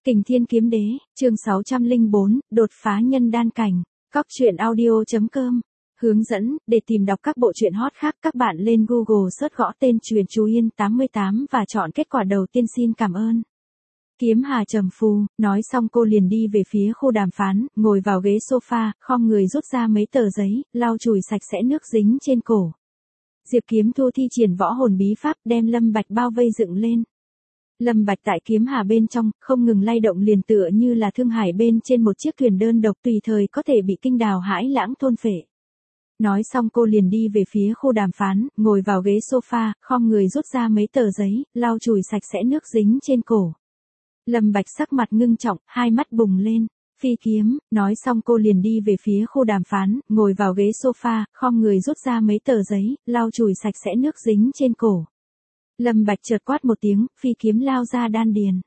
Kình Thiên Kiếm Đế, chương 604, đột phá nhân đan cảnh. Cóc truyện audio.com. Hướng dẫn, để tìm đọc các bộ truyện hot khác các bạn lên Google search gõ tên Truyện Chú Yên 88 và chọn kết quả đầu tiên. Xin cảm ơn. Kiếm Hà trầm phù, nói xong cô liền đi về phía khu đàm phán, ngồi vào ghế sofa, khom người rút ra mấy tờ giấy, lau chùi sạch sẽ nước dính trên cổ. Diệp Kiếm Thu thi triển võ hồn bí pháp đem Lâm Bạch bao vây dựng lên. Lâm Bạch tại Kiếm Hà bên trong, không ngừng lay động liền tựa như là thương hải bên trên một chiếc thuyền đơn độc tùy thời có thể bị kinh đào hãi lãng thôn phệ. Nói xong cô liền đi về phía khu đàm phán, ngồi vào ghế sofa, khom người rút ra mấy tờ giấy, lau chùi sạch sẽ nước dính trên cổ. Lâm Bạch sắc mặt ngưng trọng, hai mắt bùng lên. Phi kiếm, nói xong cô liền đi về phía khu đàm phán, ngồi vào ghế sofa, khom người rút ra mấy tờ giấy, lau chùi sạch sẽ nước dính trên cổ. Lâm Bạch chợt quát một tiếng, phi kiếm lao ra đan điền.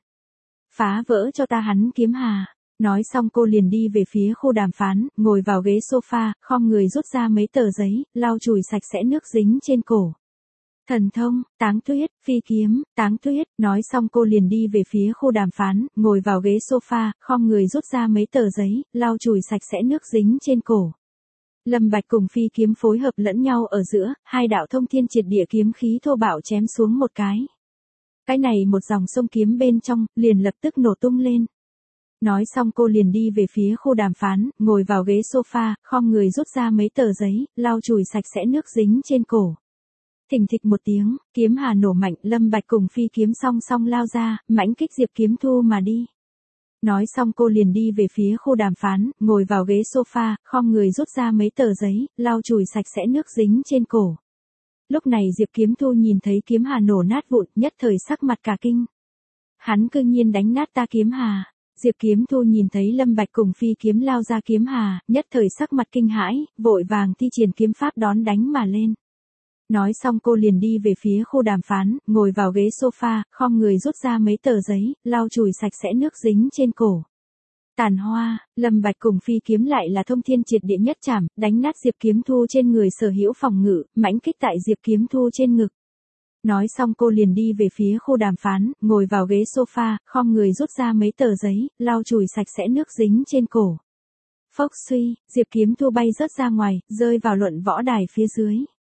Phá vỡ cho ta hắn Kiếm Hà. Nói xong cô liền đi về phía khu đàm phán, ngồi vào ghế sofa, khom người rút ra mấy tờ giấy, lau chùi sạch sẽ nước dính trên cổ. Thần thông, táng tuyết, phi kiếm, táng tuyết, nói xong cô liền đi về phía khu đàm phán, ngồi vào ghế sofa, khom người rút ra mấy tờ giấy, lau chùi sạch sẽ nước dính trên cổ. Lâm Bạch cùng phi kiếm phối hợp lẫn nhau ở giữa, hai đạo thông thiên triệt địa kiếm khí thô bạo chém xuống một cái. Cái này một dòng sông kiếm bên trong, liền lập tức nổ tung lên. Nói xong cô liền đi về phía khu đàm phán, ngồi vào ghế sofa, khom người rút ra mấy tờ giấy, lau chùi sạch sẽ nước dính trên cổ. Thình thịch một tiếng, Kiếm Hà nổ mạnh, Lâm Bạch cùng phi kiếm song song lao ra, mãnh kích Diệp Kiếm Thu mà đi. Nói xong cô liền đi về phía khu đàm phán, ngồi vào ghế sofa, khom người rút ra mấy tờ giấy, lau chùi sạch sẽ nước dính trên cổ. Lúc này Diệp Kiếm Thu nhìn thấy Kiếm Hà nổ nát vụn, nhất thời sắc mặt cả kinh. Hắn cư nhiên đánh nát ta Kiếm Hà. Diệp Kiếm Thu nhìn thấy Lâm Bạch cùng phi kiếm lao ra Kiếm Hà, nhất thời sắc mặt kinh hãi, vội vàng thi triển kiếm pháp đón đánh mà lên. Nói xong cô liền đi về phía khu đàm phán, ngồi vào ghế sofa, khom người rút ra mấy tờ giấy, lau chùi sạch sẽ nước dính trên cổ. Tàn hoa, Lâm Bạch cùng phi kiếm lại là thông thiên triệt địa nhất chảm, đánh nát Diệp Kiếm Thu trên người sở hữu phòng ngự, mãnh kích tại Diệp Kiếm Thu trên ngực. Nói xong cô liền đi về phía khu đàm phán, ngồi vào ghế sofa, khom người rút ra mấy tờ giấy, lau chùi sạch sẽ nước dính trên cổ. Phốc suy, Diệp Kiếm Thu bay rớt ra ngoài, rơi vào luận võ đài phía dưới.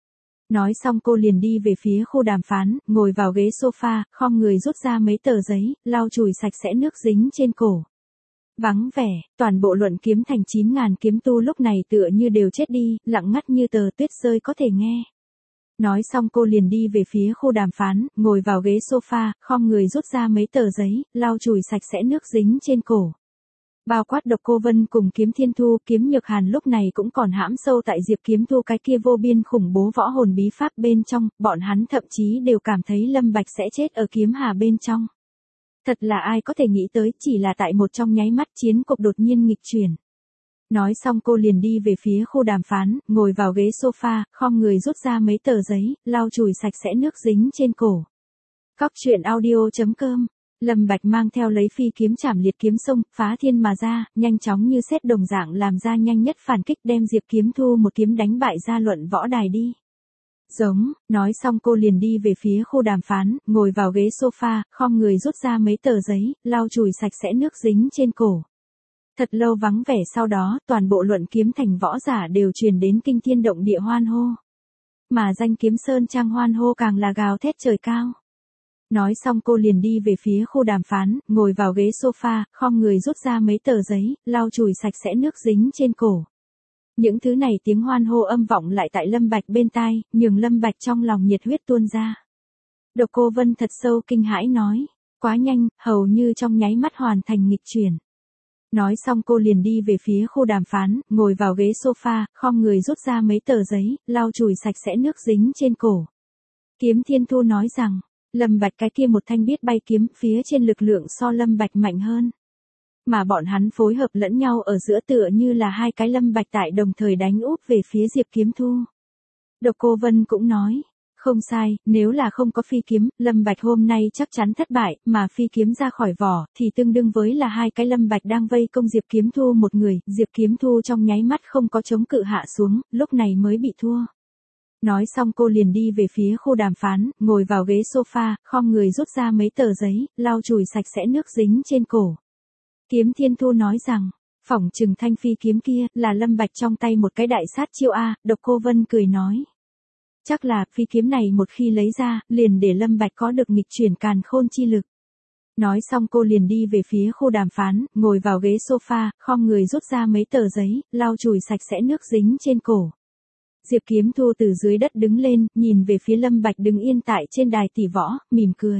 Nói xong cô liền đi về phía khu đàm phán, ngồi vào ghế sofa, khom người rút ra mấy tờ giấy, lau chùi sạch sẽ nước dính trên cổ. Vắng vẻ, toàn bộ luận kiếm thành 9.000 kiếm tu lúc này tựa như đều chết đi, lặng ngắt như tờ tuyết rơi có thể nghe. Nói xong cô liền đi về phía khu đàm phán, ngồi vào ghế sofa, khom người rút ra mấy tờ giấy, lau chùi sạch sẽ nước dính trên cổ. Bao quát Độc Cô Vân cùng Kiếm Thiên Thu, Kiếm Nhược Hàn lúc này cũng còn hãm sâu tại Diệp Kiếm Thu cái kia vô biên khủng bố võ hồn bí pháp bên trong, bọn hắn thậm chí đều cảm thấy Lâm Bạch sẽ chết ở Kiếm Hà bên trong. Thật là ai có thể nghĩ tới, chỉ là tại một trong nháy mắt chiến cục đột nhiên nghịch chuyển. Nói xong cô liền đi về phía khu đàm phán, ngồi vào ghế sofa, khom người rút ra mấy tờ giấy, lau chùi sạch sẽ nước dính trên cổ. Cóc truyện audio.com. Lâm Bạch mang theo lấy phi kiếm chảm liệt kiếm sông, phá thiên mà ra, nhanh chóng như sét đồng dạng làm ra nhanh nhất phản kích đem Diệp Kiếm Thu một kiếm đánh bại ra luận võ đài đi. Giống, nói xong cô liền đi về phía khu đàm phán, ngồi vào ghế sofa, khom người rút ra mấy tờ giấy, lau chùi sạch sẽ nước dính trên cổ. Thật lâu vắng vẻ sau đó, toàn bộ luận kiếm thành võ giả đều truyền đến kinh thiên động địa hoan hô. Mà danh Kiếm Sơn Trang hoan hô càng là gào thét trời cao. Nói xong cô liền đi về phía khu đàm phán, ngồi vào ghế sofa, khom người rút ra mấy tờ giấy, lau chùi sạch sẽ nước dính trên cổ. Những thứ này tiếng hoan hô âm vọng lại tại Lâm Bạch bên tai, nhường Lâm Bạch trong lòng nhiệt huyết tuôn ra. Độc Cô Vân thật sâu kinh hãi nói, quá nhanh, hầu như trong nháy mắt hoàn thành nghịch chuyển. Nói xong cô liền đi về phía khu đàm phán, ngồi vào ghế sofa, khom người rút ra mấy tờ giấy, lau chùi sạch sẽ nước dính trên cổ. Kiếm Thiên Thu nói rằng, Lâm Bạch cái kia một thanh biết bay kiếm phía trên lực lượng so Lâm Bạch mạnh hơn. Mà bọn hắn phối hợp lẫn nhau ở giữa tựa như là hai cái Lâm Bạch tại đồng thời đánh úp về phía Diệp Kiếm Thu. Độc Cô Vân cũng nói, không sai, nếu là không có phi kiếm, Lâm Bạch hôm nay chắc chắn thất bại, mà phi kiếm ra khỏi vỏ, thì tương đương với là hai cái Lâm Bạch đang vây công Diệp Kiếm Thu một người, Diệp Kiếm Thu trong nháy mắt không có chống cự hạ xuống, lúc này mới bị thua. Nói xong cô liền đi về phía khu đàm phán, ngồi vào ghế sofa, khom người rút ra mấy tờ giấy, lau chùi sạch sẽ nước dính trên cổ. Kiếm Thiên Thu nói rằng, phỏng chừng thanh phi kiếm kia là Lâm Bạch trong tay một cái đại sát chiêu a. Độc Cô Vân cười nói. Chắc là phi kiếm này một khi lấy ra, liền để Lâm Bạch có được nghịch chuyển càn khôn chi lực. Nói xong cô liền đi về phía khu đàm phán, ngồi vào ghế sofa, khom người rút ra mấy tờ giấy, lau chùi sạch sẽ nước dính trên cổ. Diệp Kiếm Thu từ dưới đất đứng lên, nhìn về phía Lâm Bạch đứng yên tại trên đài tỷ võ, mỉm cười.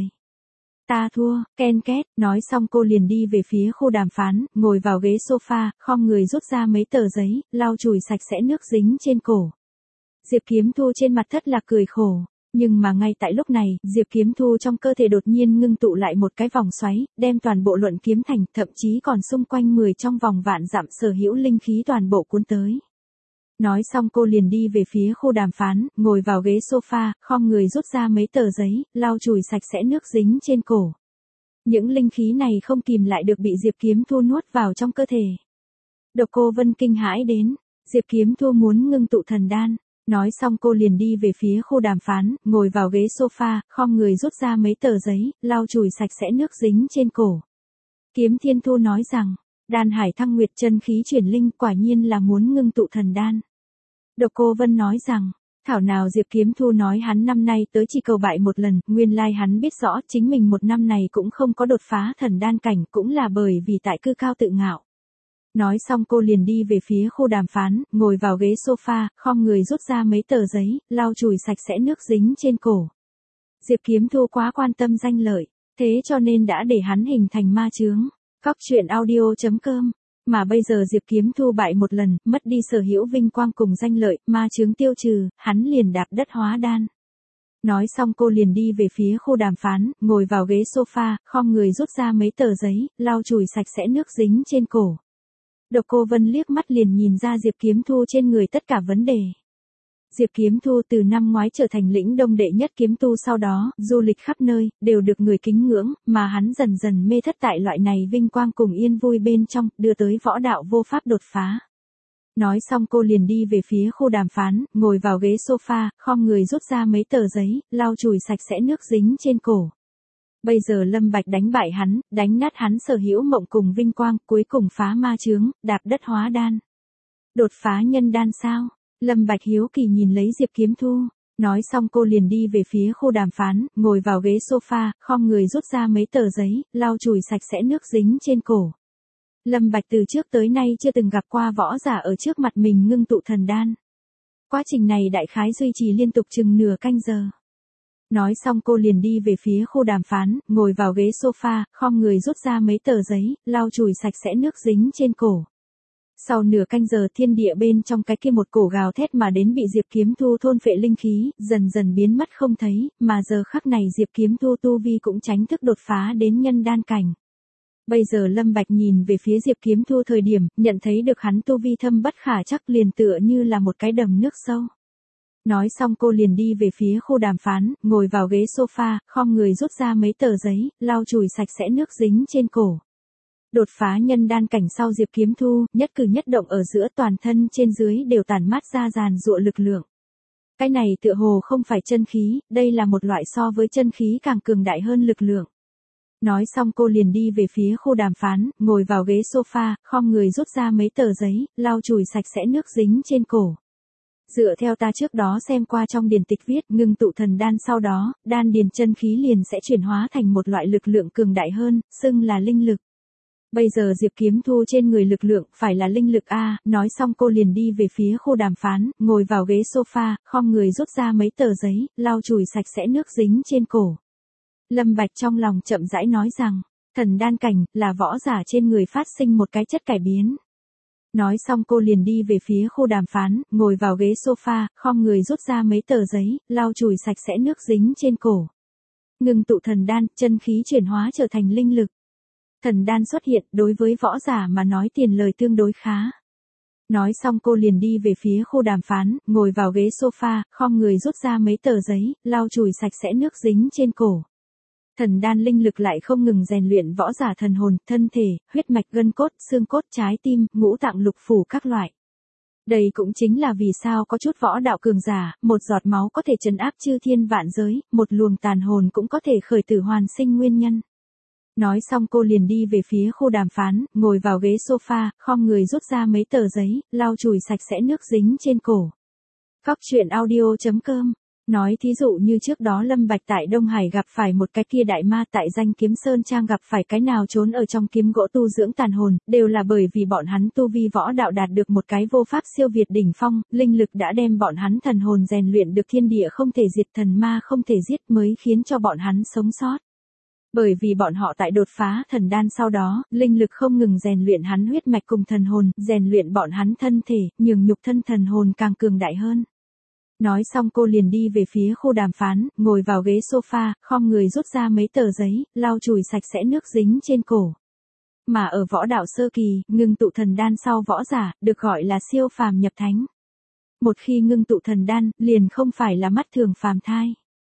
Ta thua, ken két, nói xong cô liền đi về phía khu đàm phán, ngồi vào ghế sofa, khom người rút ra mấy tờ giấy, lau chùi sạch sẽ nước dính trên cổ. Diệp Kiếm Thu trên mặt thất lạc cười khổ. Nhưng mà ngay tại lúc này, Diệp Kiếm Thu trong cơ thể đột nhiên ngưng tụ lại một cái vòng xoáy, đem toàn bộ luận kiếm thành, thậm chí còn xung quanh 10 trong vòng vạn dặm sở hữu linh khí toàn bộ cuốn tới. Nói xong cô liền đi về phía khu đàm phán, ngồi vào ghế sofa, khom người rút ra mấy tờ giấy, lau chùi sạch sẽ nước dính trên cổ. Những linh khí này không kìm lại được bị Diệp Kiếm Thu nuốt vào trong cơ thể. Độc Cô Vân kinh hãi đến, Diệp Kiếm Thu muốn ngưng tụ thần đan. Nói xong cô liền đi về phía khu đàm phán, ngồi vào ghế sofa, khom người rút ra mấy tờ giấy, lau chùi sạch sẽ nước dính trên cổ. Kiếm Thiên Thu nói rằng, đan hải thăng nguyệt chân khí chuyển linh quả nhiên là muốn ngưng tụ thần đan. Độc Cô Vân nói rằng, thảo nào Diệp Kiếm Thu nói hắn năm nay tới chỉ cầu bại một lần, nguyên lai hắn biết rõ chính mình một năm này cũng không có đột phá thần đan cảnh, cũng là bởi vì tại cư cao tự ngạo. Nói xong cô liền đi về phía khu đàm phán, ngồi vào ghế sofa, khom người rút ra mấy tờ giấy, lau chùi sạch sẽ nước dính trên cổ. Diệp Kiếm Thu quá quan tâm danh lợi, thế cho nên đã để hắn hình thành ma chướng. Cóc truyện audio.com. Mà bây giờ Diệp Kiếm Thu bại một lần, mất đi sở hữu vinh quang cùng danh lợi, ma chướng tiêu trừ, hắn liền đạp đất hóa đan. Nói xong cô liền đi về phía khu đàm phán, ngồi vào ghế sofa, khom người rút ra mấy tờ giấy, lau chùi sạch sẽ nước dính trên cổ. Độc Cô Vân liếc mắt liền nhìn ra Diệp Kiếm Thu trên người tất cả vấn đề. Diệp Kiếm Thu từ năm ngoái trở thành lĩnh đông đệ nhất kiếm tu, sau đó, du lịch khắp nơi, đều được người kính ngưỡng, mà hắn dần dần mê thất tại loại này vinh quang cùng yên vui bên trong, đưa tới võ đạo vô pháp đột phá. Nói xong cô liền đi về phía khu đàm phán, ngồi vào ghế sofa, khom người rút ra mấy tờ giấy, lau chùi sạch sẽ nước dính trên cổ. Bây giờ Lâm Bạch đánh bại hắn, đánh nát hắn sở hữu mộng cùng vinh quang, cuối cùng phá ma chướng, đạp đất hóa đan. Đột phá nhân đan sao? Lâm Bạch hiếu kỳ nhìn lấy Diệp Kiếm Thu. Nói xong cô liền đi về phía khu đàm phán, ngồi vào ghế sofa, khom người rút ra mấy tờ giấy, lau chùi sạch sẽ nước dính trên cổ. Lâm Bạch từ trước tới nay chưa từng gặp qua võ giả ở trước mặt mình ngưng tụ thần đan. Quá trình này đại khái duy trì liên tục chừng nửa canh giờ. Nói xong cô liền đi về phía khu đàm phán, ngồi vào ghế sofa, khom người rút ra mấy tờ giấy, lau chùi sạch sẽ nước dính trên cổ. Sau nửa canh giờ thiên địa bên trong cái kia một cổ gào thét mà đến bị Diệp Kiếm Thu thôn phệ linh khí, dần dần biến mất không thấy, mà giờ khắc này Diệp Kiếm Thu tu vi cũng chính thức đột phá đến nhân đan cảnh. Bây giờ Lâm Bạch nhìn về phía Diệp Kiếm Thu thời điểm, nhận thấy được hắn tu vi thâm bất khả chắc, liền tựa như là một cái đầm nước sâu. Nói xong cô liền đi về phía khu đàm phán, ngồi vào ghế sofa, khom người rút ra mấy tờ giấy, lau chùi sạch sẽ nước dính trên cổ. Đột phá nhân đan cảnh sau Diệp Kiếm Thu, nhất cử nhất động ở giữa toàn thân trên dưới đều tản mát ra giàn giụa lực lượng. Cái này tựa hồ không phải chân khí, đây là một loại so với chân khí càng cường đại hơn lực lượng. Nói xong cô liền đi về phía khu đàm phán, ngồi vào ghế sofa, khom người rút ra mấy tờ giấy, lau chùi sạch sẽ nước dính trên cổ. Dựa theo ta trước đó xem qua trong điển tịch viết, ngưng tụ thần đan sau đó, đan điền chân khí liền sẽ chuyển hóa thành một loại lực lượng cường đại hơn, xưng là linh lực. Bây giờ Diệp Kiếm Thu trên người lực lượng phải là linh lực a. Nói xong cô liền đi về phía khu đàm phán, ngồi vào ghế sofa, khom người rút ra mấy tờ giấy, lau chùi sạch sẽ nước dính trên cổ. Lâm Bạch trong lòng chậm rãi nói rằng, thần đan cảnh là võ giả trên người phát sinh một cái chất cải biến. Nói xong cô liền đi về phía khu đàm phán, ngồi vào ghế sofa, khom người rút ra mấy tờ giấy, lau chùi sạch sẽ nước dính trên cổ. Ngưng tụ thần đan, chân khí chuyển hóa trở thành linh lực. Thần đan xuất hiện, đối với võ giả mà nói tiền lời tương đối khá. Nói xong cô liền đi về phía khu đàm phán, ngồi vào ghế sofa, khom người rút ra mấy tờ giấy, lau chùi sạch sẽ nước dính trên cổ. Thần đan linh lực lại không ngừng rèn luyện võ giả thần hồn, thân thể, huyết mạch gân cốt, xương cốt, trái tim, ngũ tạng lục phủ các loại. Đây cũng chính là vì sao có chút võ đạo cường giả, một giọt máu có thể trấn áp chư thiên vạn giới, một luồng tàn hồn cũng có thể khởi tử hoàn sinh nguyên nhân. Nói xong cô liền đi về phía khu đàm phán, ngồi vào ghế sofa, khom người rút ra mấy tờ giấy, lau chùi sạch sẽ nước dính trên cổ. Cóc truyện audio.com. Nói thí dụ như trước đó Lâm Bạch tại Đông Hải gặp phải một cái kia đại ma, tại Danh Kiếm Sơn Trang gặp phải cái nào trốn ở trong kiếm gỗ tu dưỡng tàn hồn, đều là bởi vì bọn hắn tu vi võ đạo đạt được một cái vô pháp siêu việt đỉnh phong, linh lực đã đem bọn hắn thần hồn rèn luyện được thiên địa không thể diệt, thần ma không thể giết, mới khiến cho bọn hắn sống sót. Bởi vì bọn họ tại đột phá thần đan sau đó, linh lực không ngừng rèn luyện hắn huyết mạch cùng thần hồn, rèn luyện bọn hắn thân thể, nhường nhục thân thần hồn càng cường đại hơn. Nói xong cô liền đi về phía khu đàm phán, ngồi vào ghế sofa, khom người rút ra mấy tờ giấy, lau chùi sạch sẽ nước dính trên cổ. Mà ở võ đạo sơ kỳ, ngưng tụ thần đan sau võ giả, được gọi là siêu phàm nhập thánh. Một khi ngưng tụ thần đan, liền không phải là mắt thường phàm thai.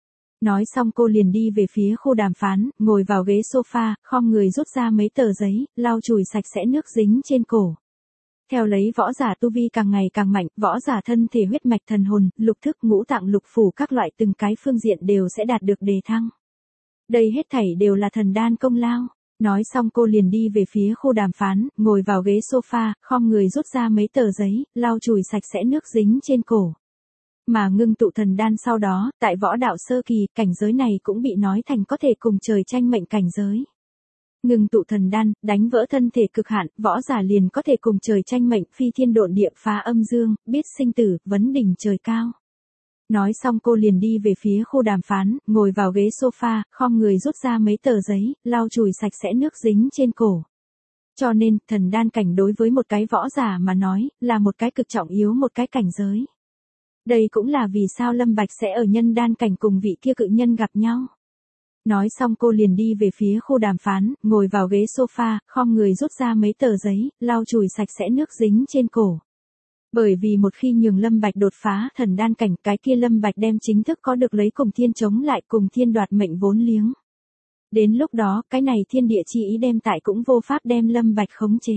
Nói xong cô liền đi về phía khu đàm phán, ngồi vào ghế sofa, khom người rút ra mấy tờ giấy, lau chùi sạch sẽ nước dính trên cổ. Theo lấy võ giả tu vi càng ngày càng mạnh, võ giả thân thể huyết mạch thần hồn, lục thức ngũ tạng lục phủ các loại từng cái phương diện đều sẽ đạt được đề thăng. Đây hết thảy đều là thần đan công lao. Nói xong cô liền đi về phía khu đàm phán, ngồi vào ghế sofa, khom người rút ra mấy tờ giấy, lau chùi sạch sẽ nước dính trên cổ. Mà ngưng tụ thần đan sau đó, tại võ đạo sơ kỳ, cảnh giới này cũng bị nói thành có thể cùng trời tranh mệnh cảnh giới. Ngưng tụ thần đan, đánh vỡ thân thể cực hạn, võ giả liền có thể cùng trời tranh mệnh, phi thiên độn địa, phá âm dương, biết sinh tử, vấn đỉnh trời cao. Nói xong cô liền đi về phía khu đàm phán, ngồi vào ghế sofa, khom người rút ra mấy tờ giấy, lau chùi sạch sẽ nước dính trên cổ. Cho nên, thần đan cảnh đối với một cái võ giả mà nói, là một cái cực trọng yếu một cái cảnh giới. Đây cũng là vì sao Lâm Bạch sẽ ở nhân đan cảnh cùng vị kia cự nhân gặp nhau. Nói xong cô liền đi về phía khu đàm phán, ngồi vào ghế sofa, khom người rút ra mấy tờ giấy, lau chùi sạch sẽ nước dính trên cổ. Bởi vì một khi nhường Lâm Bạch đột phá thần đan cảnh, cái kia Lâm Bạch đem chính thức có được lấy cùng thiên chống lại, cùng thiên đoạt mệnh vốn liếng. Đến lúc đó, cái này thiên địa chi ý đem tại cũng vô pháp đem Lâm Bạch khống chế.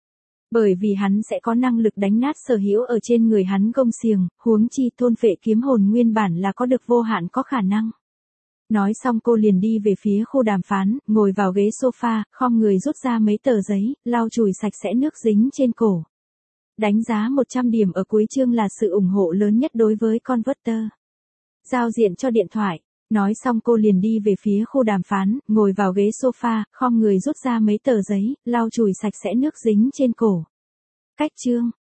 Bởi vì hắn sẽ có năng lực đánh nát sở hữu ở trên người hắn gông xiềng, huống chi thôn phệ kiếm hồn nguyên bản là có được vô hạn có khả năng. Nói xong cô liền đi về phía khu đàm phán, ngồi vào ghế sofa, khom người rút ra mấy tờ giấy, lau chùi sạch sẽ nước dính trên cổ. Đánh giá 100 điểm ở cuối chương là sự ủng hộ lớn nhất đối với Converter. Giao diện cho điện thoại. Nói xong cô liền đi về phía khu đàm phán, ngồi vào ghế sofa, khom người rút ra mấy tờ giấy, lau chùi sạch sẽ nước dính trên cổ. Cách chương.